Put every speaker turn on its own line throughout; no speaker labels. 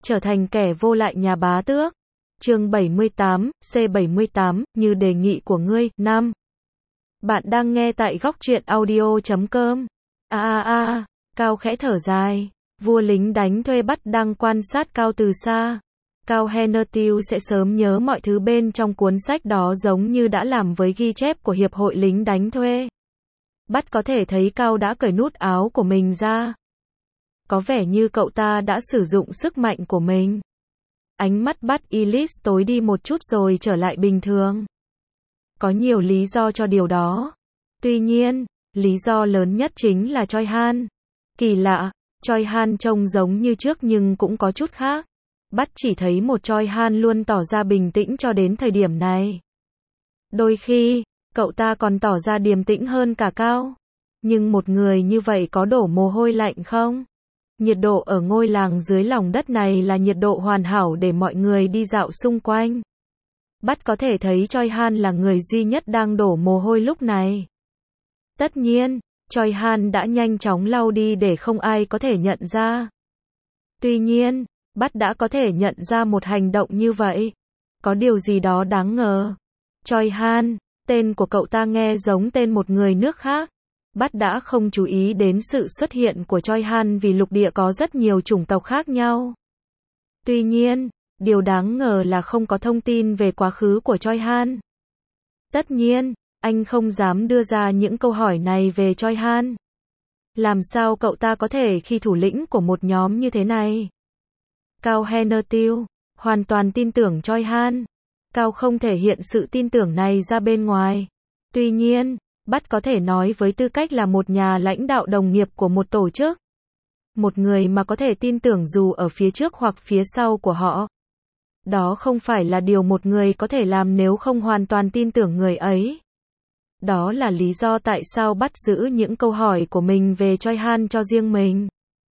trở thành kẻ vô lại nhà bá tước. Chương 78, C78, như đề nghị của ngươi. 5. Bạn đang nghe tại góc truyện audio.com. Cao khẽ thở dài. Vua lính đánh thuê bắt đang quan sát Cao từ xa. Cao Hennertil sẽ sớm nhớ mọi thứ bên trong cuốn sách đó giống như đã làm với ghi chép của Hiệp hội lính đánh thuê. Bắt có thể thấy Cao đã cởi nút áo của mình ra. Có vẻ như cậu ta đã sử dụng sức mạnh của mình. Ánh mắt Bắt Ellis tối đi một chút rồi trở lại bình thường. Có nhiều lý do cho điều đó. Tuy nhiên, lý do lớn nhất chính là Choi Han. Kỳ lạ, Choi Han trông giống như trước nhưng cũng có chút khác. Bắt chỉ thấy một Choi Han luôn tỏ ra bình tĩnh cho đến thời điểm này. Đôi khi, cậu ta còn tỏ ra điềm tĩnh hơn cả Cao. Nhưng một người như vậy có đổ mồ hôi lạnh không? Nhiệt độ ở ngôi làng dưới lòng đất này là nhiệt độ hoàn hảo để mọi người đi dạo xung quanh. Bắt có thể thấy Choi Han là người duy nhất đang đổ mồ hôi lúc này. Tất nhiên, Choi Han đã nhanh chóng lau đi để không ai có thể nhận ra. Tuy nhiên, Bắt đã có thể nhận ra một hành động như vậy. Có điều gì đó đáng ngờ. Choi Han, tên của cậu ta nghe giống tên một người nước khác. Bắt đã không chú ý đến sự xuất hiện của Choi Han vì lục địa có rất nhiều chủng tộc khác nhau. Tuy nhiên, điều đáng ngờ là không có thông tin về quá khứ của Choi Han. Tất nhiên, anh không dám đưa ra những câu hỏi này về Choi Han. Làm sao cậu ta có thể khi thủ lĩnh của một nhóm như thế này? Cao Hennertil hoàn toàn tin tưởng Choi Han. Cao không thể hiện sự tin tưởng này ra bên ngoài. Tuy nhiên, Bắt có thể nói với tư cách là một nhà lãnh đạo đồng nghiệp của một tổ chức. Một người mà có thể tin tưởng dù ở phía trước hoặc phía sau của họ. Đó không phải là điều một người có thể làm nếu không hoàn toàn tin tưởng người ấy. Đó là lý do tại sao Bắt giữ những câu hỏi của mình về Choi Han cho riêng mình.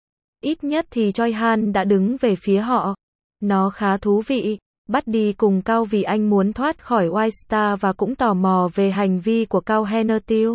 Ít nhất thì Choi Han đã đứng về phía họ. Nó khá thú vị. Bắt đi cùng Cao vì anh muốn thoát khỏi White Star và cũng tò mò về hành vi của Cao Hennertil.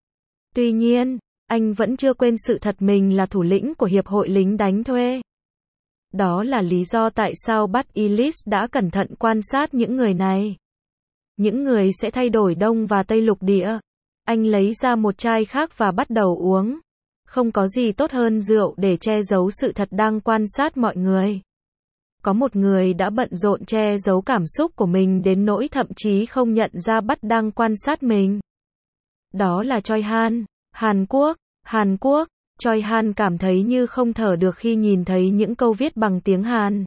Tuy nhiên, anh vẫn chưa quên sự thật mình là thủ lĩnh của Hiệp hội lính đánh thuê. Đó là lý do tại sao Bắt Ellis đã cẩn thận quan sát những người này. Những người sẽ thay đổi Đông và Tây lục địa. Anh lấy ra một chai khác và bắt đầu uống. Không có gì tốt hơn rượu để che giấu sự thật đang quan sát mọi người. Có một người đã bận rộn che giấu cảm xúc của mình đến nỗi thậm chí không nhận ra Bắt đang quan sát mình. Đó là Choi Han. Hàn Quốc. Choi Han cảm thấy như không thở được khi nhìn thấy những câu viết bằng tiếng Hàn.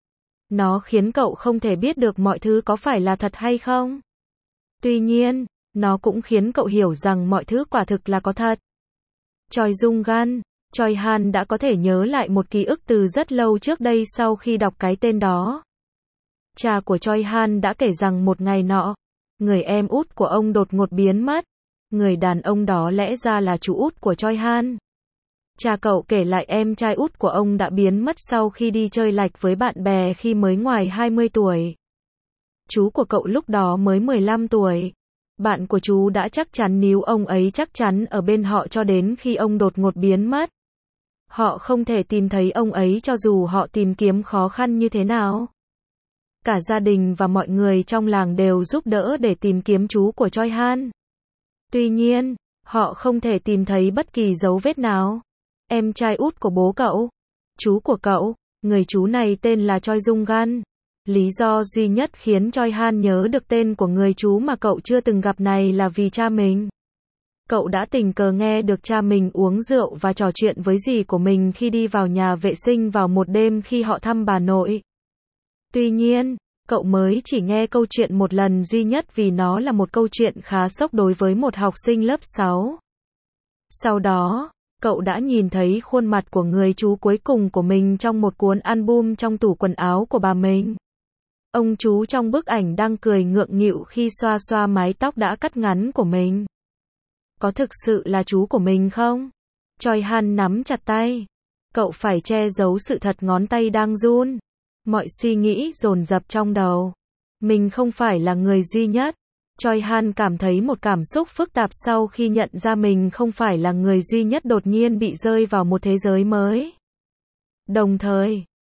Nó khiến cậu không thể biết được mọi thứ có phải là thật hay không. Tuy nhiên, nó cũng khiến cậu hiểu rằng mọi thứ quả thực là có thật. Choi Jung Gan. Choi Han đã có thể nhớ lại một ký ức từ rất lâu trước đây sau khi đọc cái tên đó. Cha của Choi Han đã kể rằng một ngày nọ, người em út của ông đột ngột biến mất. Người đàn ông đó lẽ ra là chú út của Choi Han. Cha cậu kể lại em trai út của ông đã biến mất sau khi đi chơi lạch với bạn bè khi mới ngoài 20 tuổi. Chú của cậu lúc đó mới 15 tuổi. Bạn của chú đã chắc chắn níu ông ấy chắc chắn ở bên họ cho đến khi ông đột ngột biến mất. Họ không thể tìm thấy ông ấy cho dù họ tìm kiếm khó khăn như thế nào. Cả gia đình và mọi người trong làng đều giúp đỡ để tìm kiếm chú của Choi Han. Tuy nhiên, họ không thể tìm thấy bất kỳ dấu vết nào. Em trai út của bố cậu, chú của cậu, người chú này tên là Choi Jung Gan. Lý do duy nhất khiến Choi Han nhớ được tên của người chú mà cậu chưa từng gặp này là vì cha mình. Cậu đã tình cờ nghe được cha mình uống rượu và trò chuyện với dì của mình khi đi vào nhà vệ sinh vào một đêm khi họ thăm bà nội. Tuy nhiên, cậu mới chỉ nghe câu chuyện một lần duy nhất vì nó là một câu chuyện khá sốc đối với một học sinh lớp 6. Sau đó, cậu đã nhìn thấy khuôn mặt của người chú cuối cùng của mình trong một cuốn album trong tủ quần áo của bà mình. Ông chú trong bức ảnh đang cười ngượng nghịu khi xoa xoa mái tóc đã cắt ngắn của mình. Có thực sự là chú của mình không? Choi Han nắm chặt tay. Cậu phải che giấu sự thật, ngón tay đang run. Mọi suy nghĩ dồn dập trong đầu. Mình không phải là người duy nhất. Choi Han cảm thấy một cảm xúc phức tạp sau khi nhận ra mình không phải là người duy nhất đột nhiên bị rơi vào một thế giới mới. Đồng thời,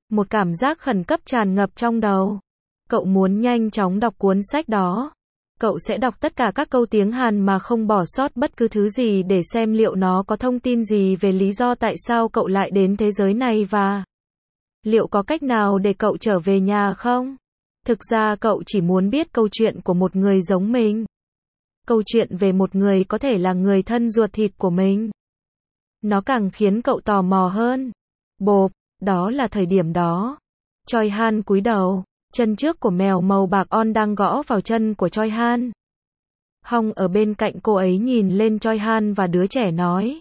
Một cảm giác khẩn cấp tràn ngập trong đầu. Cậu muốn nhanh chóng đọc cuốn sách đó. Cậu sẽ đọc tất cả các câu tiếng Hàn mà không bỏ sót bất cứ thứ gì để xem liệu nó có thông tin gì về lý do tại sao cậu lại đến thế giới này và liệu có cách nào để cậu trở về nhà không? Thực ra cậu chỉ muốn biết câu chuyện của một người giống mình. Câu chuyện về một người có thể là người thân ruột thịt của mình. Nó càng khiến cậu tò mò hơn. Bộp, đó là thời điểm đó. Choi Han cúi đầu, chân trước của mèo màu bạc on đang gõ vào chân của Choi Han. Hong ở bên cạnh cô ấy nhìn lên Choi Han và đứa trẻ nói.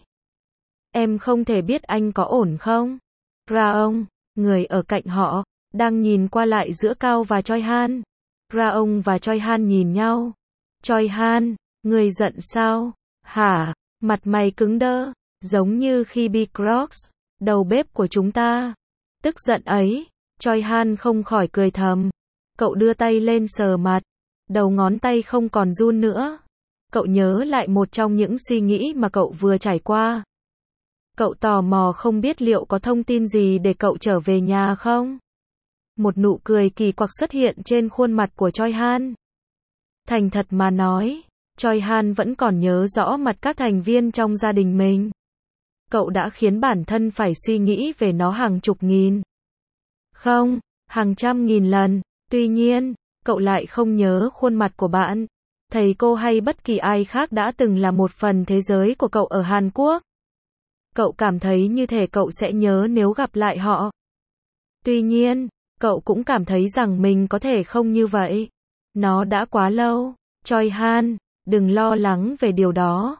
Em không thể biết anh có ổn không? Ra ông, người ở cạnh họ, đang nhìn qua lại giữa Cao và Choi Han. Ra ông và Choi Han nhìn nhau. Choi Han, người giận sao? Hả? Mặt mày cứng đơ, giống như khi Bi Crocs, đầu bếp của chúng ta. Tức giận ấy, Choi Han không khỏi cười thầm. Cậu đưa tay lên sờ mặt, đầu ngón tay không còn run nữa. Cậu nhớ lại một trong những suy nghĩ mà cậu vừa trải qua. Cậu tò mò không biết liệu có thông tin gì để cậu trở về nhà không? Một nụ cười kỳ quặc xuất hiện trên khuôn mặt của Choi Han. Thành thật mà nói, Choi Han vẫn còn nhớ rõ mặt các thành viên trong gia đình mình. Cậu đã khiến bản thân phải suy nghĩ về nó hàng chục nghìn. Không, hàng trăm nghìn lần. Tuy nhiên, cậu lại không nhớ khuôn mặt của bạn, thầy cô hay bất kỳ ai khác đã từng là một phần thế giới của cậu ở Hàn Quốc. Cậu cảm thấy như thể cậu sẽ nhớ nếu gặp lại họ. Tuy nhiên, cậu cũng cảm thấy rằng mình có thể không như vậy. Nó đã quá lâu. Choi Han, đừng lo lắng về điều đó.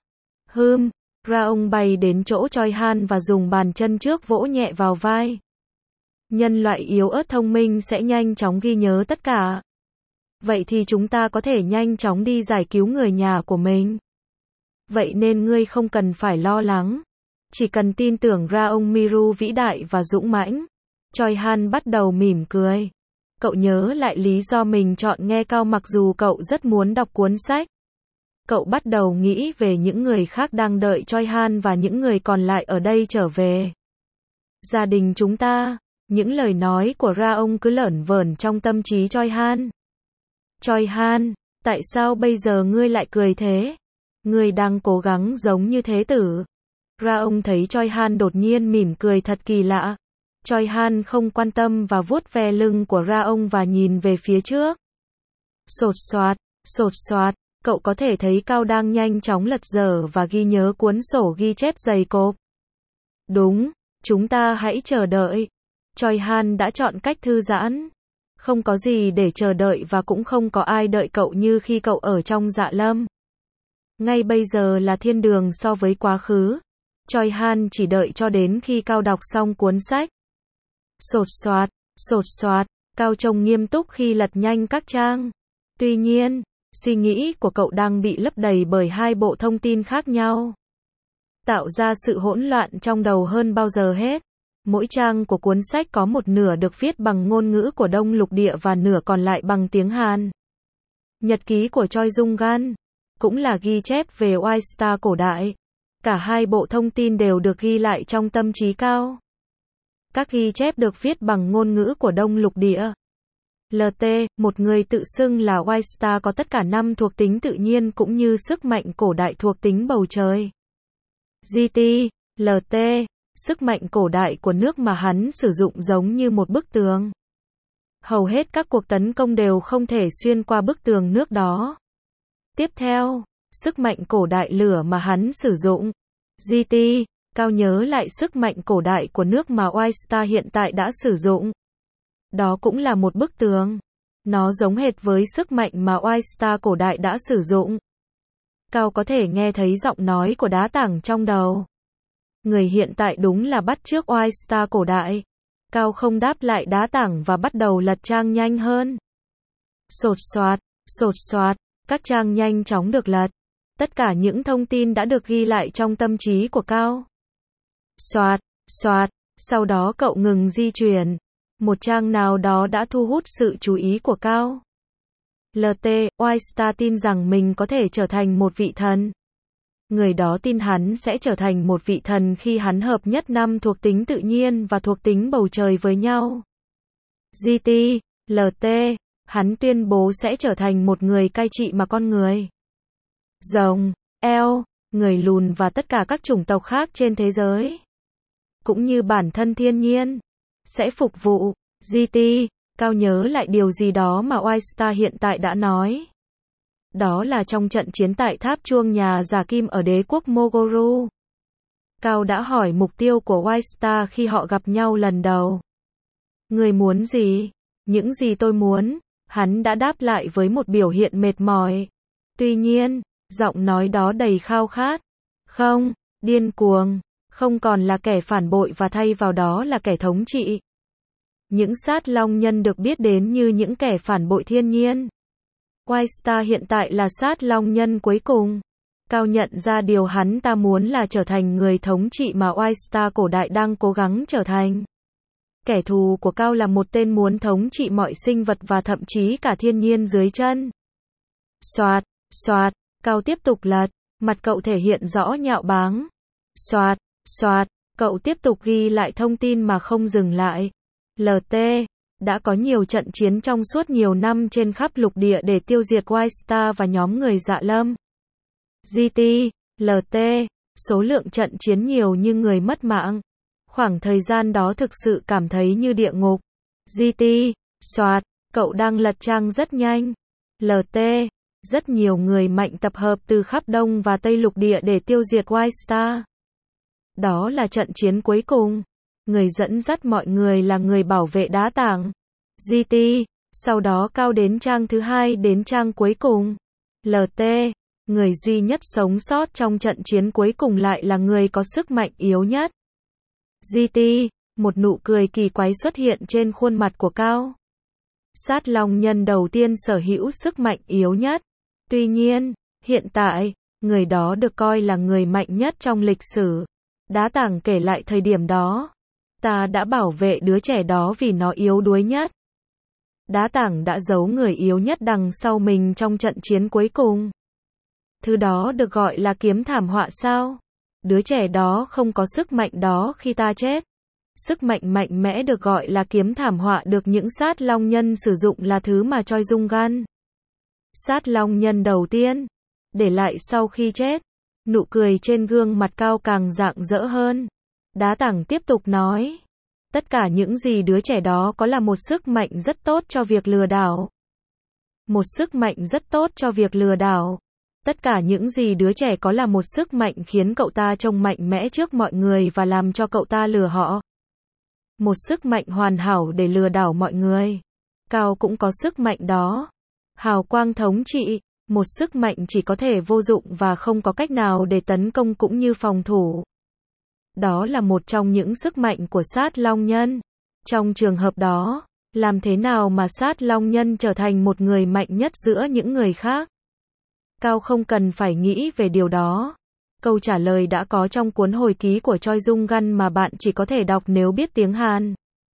Ra ông bay đến chỗ Choi Han và dùng bàn chân trước vỗ nhẹ vào vai. Nhân loại yếu ớt thông minh sẽ nhanh chóng ghi nhớ tất cả. Vậy thì chúng ta có thể nhanh chóng đi giải cứu người nhà của mình. Vậy nên ngươi không cần phải lo lắng. Chỉ cần tin tưởng ra ông Miru vĩ đại và dũng mãnh. Choi Han bắt đầu mỉm cười. Cậu nhớ lại lý do mình chọn nghe Cao mặc dù cậu rất muốn đọc cuốn sách. Cậu bắt đầu nghĩ về những người khác đang đợi Choi Han và những người còn lại ở đây trở về. Gia đình chúng ta. Những lời nói của Ra ông cứ lởn vởn trong tâm trí Choi Han. Choi Han, tại sao bây giờ ngươi lại cười thế? Ngươi đang cố gắng giống như thế tử. Ra ông thấy Choi Han đột nhiên mỉm cười thật kỳ lạ. Choi Han không quan tâm và vuốt ve lưng của Ra ông và nhìn về phía trước. Sột soạt, cậu có thể thấy Cao đang nhanh chóng lật dở và ghi nhớ cuốn sổ ghi chép dày cộp. Đúng, chúng ta hãy chờ đợi. Choi Han đã chọn cách thư giãn. Không có gì để chờ đợi và cũng không có ai đợi cậu như khi cậu ở trong dạ lâm. Ngay bây giờ là thiên đường so với quá khứ. Choi Han chỉ đợi cho đến khi Cao đọc xong cuốn sách. Sột soạt, Cao trông nghiêm túc khi lật nhanh các trang. Tuy nhiên, suy nghĩ của cậu đang bị lấp đầy bởi hai bộ thông tin khác nhau. Tạo ra sự hỗn loạn trong đầu hơn bao giờ hết. Mỗi trang của cuốn sách có một nửa được viết bằng ngôn ngữ của Đông Lục Địa và nửa còn lại bằng tiếng Hàn. Nhật ký của Choi Jung Gan cũng là ghi chép về White Star cổ đại. Cả hai bộ thông tin đều được ghi lại trong tâm trí Cao. Các ghi chép được viết bằng ngôn ngữ của Đông Lục Địa. LT, một người tự xưng là White Star có tất cả 5 thuộc tính tự nhiên cũng như sức mạnh cổ đại thuộc tính bầu trời. GT, LT, sức mạnh cổ đại của nước mà hắn sử dụng giống như một bức tường. Hầu hết các cuộc tấn công đều không thể xuyên qua bức tường nước đó. Tiếp theo, sức mạnh cổ đại lửa mà hắn sử dụng. GT, Cao nhớ lại sức mạnh cổ đại của nước mà White Star hiện tại đã sử dụng. Đó cũng là một bức tường. Nó giống hệt với sức mạnh mà White Star cổ đại đã sử dụng. Cao có thể nghe thấy giọng nói của đá tảng trong đầu. Người hiện tại đúng là bắt chước White Star cổ đại. Cao không đáp lại đá tảng và bắt đầu lật trang nhanh hơn. Sột soạt, các trang nhanh chóng được lật. Tất cả những thông tin đã được ghi lại trong tâm trí của Cao. Soạt, sau đó cậu ngừng di chuyển. Một trang nào đó đã thu hút sự chú ý của Cao. LT, White Star tin rằng mình có thể trở thành một vị thần. Người đó tin hắn sẽ trở thành một vị thần khi hắn hợp nhất 5 thuộc tính tự nhiên và thuộc tính bầu trời với nhau. GT, LT, hắn tuyên bố sẽ trở thành một người cai trị mà con người, rồng, eo, người lùn và tất cả các chủng tộc khác trên thế giới, cũng như bản thân thiên nhiên, sẽ phục vụ. GT, Cao nhớ lại điều gì đó mà White hiện tại đã nói. Đó là trong trận chiến tại tháp chuông nhà giả kim ở đế quốc Mogoru. Cao đã hỏi mục tiêu của White khi họ gặp nhau lần đầu. Người muốn gì? Những gì tôi muốn, hắn đã đáp lại với một biểu hiện mệt mỏi. Tuy nhiên, giọng nói đó đầy khao khát. Không, điên cuồng, không còn là kẻ phản bội và thay vào đó là kẻ thống trị. Những sát long nhân được biết đến như những kẻ phản bội thiên nhiên. White hiện tại là sát long nhân cuối cùng. Cao nhận ra điều hắn ta muốn là trở thành người thống trị mà White cổ đại đang cố gắng trở thành. Kẻ thù của Cao là một tên muốn thống trị mọi sinh vật và thậm chí cả thiên nhiên dưới chân. Soạt, soạt, Cao tiếp tục lật, mặt cậu thể hiện rõ nhạo báng. Soạt, soạt, cậu tiếp tục ghi lại thông tin mà không dừng lại. LT, đã có nhiều trận chiến trong suốt nhiều năm trên khắp lục địa để tiêu diệt White và nhóm người Dạ Lâm. GT, LT, số lượng trận chiến nhiều nhưng người mất mạng. Khoảng thời gian đó thực sự cảm thấy như địa ngục. GT, soạt, cậu đang lật trang rất nhanh. LT, rất nhiều người mạnh tập hợp từ khắp Đông và Tây lục địa để tiêu diệt White. Đó là trận chiến cuối cùng. Người dẫn dắt mọi người là người bảo vệ đá tảng. GT, sau đó Cao đến trang thứ hai đến trang cuối cùng. LT, người duy nhất sống sót trong trận chiến cuối cùng lại là người có sức mạnh yếu nhất. GT, một nụ cười kỳ quái xuất hiện trên khuôn mặt của Cao. Sát long nhân đầu tiên sở hữu sức mạnh yếu nhất. Tuy nhiên, hiện tại, người đó được coi là người mạnh nhất trong lịch sử. Đá tảng kể lại thời điểm đó. Ta đã bảo vệ đứa trẻ đó vì nó yếu đuối nhất. Đá tảng đã giấu người yếu nhất đằng sau mình trong trận chiến cuối cùng. Thứ đó được gọi là kiếm thảm họa sao? Đứa trẻ đó không có sức mạnh đó khi ta chết. Sức mạnh mạnh mẽ được gọi là kiếm thảm họa được những sát long nhân sử dụng là thứ mà Choi Jung-gan, sát long nhân đầu tiên, để lại sau khi chết. Nụ cười trên gương mặt Cao càng rạng rỡ hơn. Đá tảng tiếp tục nói. Tất cả những gì đứa trẻ đó có là một sức mạnh rất tốt cho việc lừa đảo. Một sức mạnh rất tốt cho việc lừa đảo. Tất cả những gì đứa trẻ có là một sức mạnh khiến cậu ta trông mạnh mẽ trước mọi người và làm cho cậu ta lừa họ. Một sức mạnh hoàn hảo để lừa đảo mọi người. Cao cũng có sức mạnh đó. Hào quang thống trị, một sức mạnh chỉ có thể vô dụng và không có cách nào để tấn công cũng như phòng thủ. Đó là một trong những sức mạnh của sát long nhân. Trong trường hợp đó, làm thế nào mà sát long nhân trở thành một người mạnh nhất giữa những người khác? Cao không cần phải nghĩ về điều đó. Câu trả lời đã có trong cuốn hồi ký của Choi Jung-gan mà bạn chỉ có thể đọc nếu biết tiếng Hàn.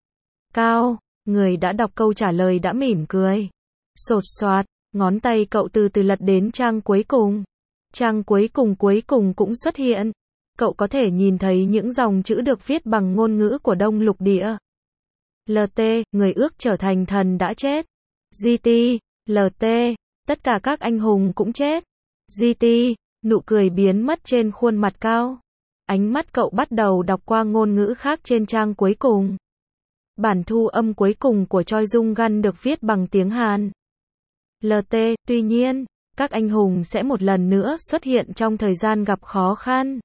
Cao, người đã đọc câu trả lời đã mỉm cười. Sột soạt, ngón tay cậu từ từ lật đến trang cuối cùng. Trang cuối cùng cũng xuất hiện. Cậu có thể nhìn thấy những dòng chữ được viết bằng ngôn ngữ của Đông lục địa. LT, người ước trở thành thần đã chết. GT, LT, tất cả các anh hùng cũng chết. GT, nụ cười biến mất trên khuôn mặt Cao. Ánh mắt cậu bắt đầu đọc qua ngôn ngữ khác trên trang cuối cùng. Bản thu âm cuối cùng của Choi Jung-gan được viết bằng tiếng Hàn. LT, tuy nhiên, các anh hùng sẽ một lần nữa xuất hiện trong thời gian gặp khó khăn.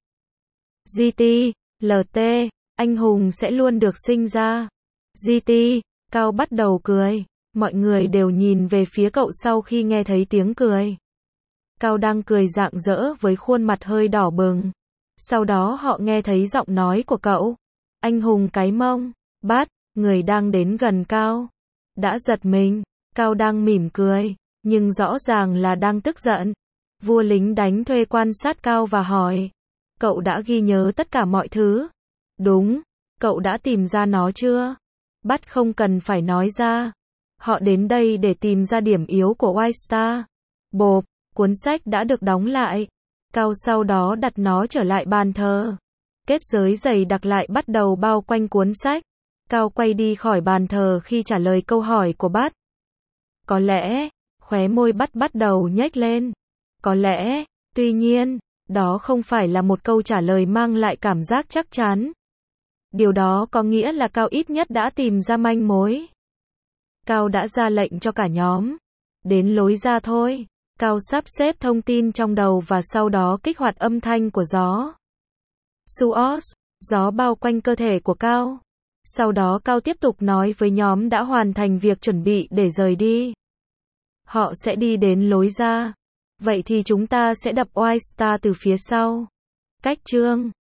GT, LT, anh hùng sẽ luôn được sinh ra. GT, Cao bắt đầu cười. Mọi người đều nhìn về phía cậu sau khi nghe thấy tiếng cười. Cao đang cười rạng rỡ với khuôn mặt hơi đỏ bừng. Sau đó họ nghe thấy giọng nói của cậu. Anh hùng cái mông. Bát, người đang đến gần Cao. Đã giật mình. Cao đang mỉm cười, nhưng rõ ràng là đang tức giận. Vua lính đánh thuê quan sát Cao và hỏi. Cậu đã ghi nhớ tất cả mọi thứ? Đúng. Cậu đã tìm ra nó chưa? Bát không cần phải nói ra. Họ đến đây để tìm ra điểm yếu của White. Bộp, cuốn sách đã được đóng lại. Cao sau đó đặt nó trở lại bàn thờ. Kết giới dày đặc lại bắt đầu bao quanh cuốn sách. Cao quay đi khỏi bàn thờ khi trả lời câu hỏi của Bart. Có lẽ, khóe môi Bart bắt đầu nhếch lên. Có lẽ, tuy nhiên, đó không phải là một câu trả lời mang lại cảm giác chắc chắn. Điều đó có nghĩa là Cao ít nhất đã tìm ra manh mối. Cao đã ra lệnh cho cả nhóm. Đến lối ra thôi. Cao sắp xếp thông tin trong đầu và sau đó kích hoạt âm thanh của gió. Suos, gió bao quanh cơ thể của Cao. Sau đó Cao tiếp tục nói với nhóm đã hoàn thành việc chuẩn bị để rời đi. Họ sẽ đi đến lối ra. Vậy thì chúng ta sẽ đập White Star từ phía sau. Cách chương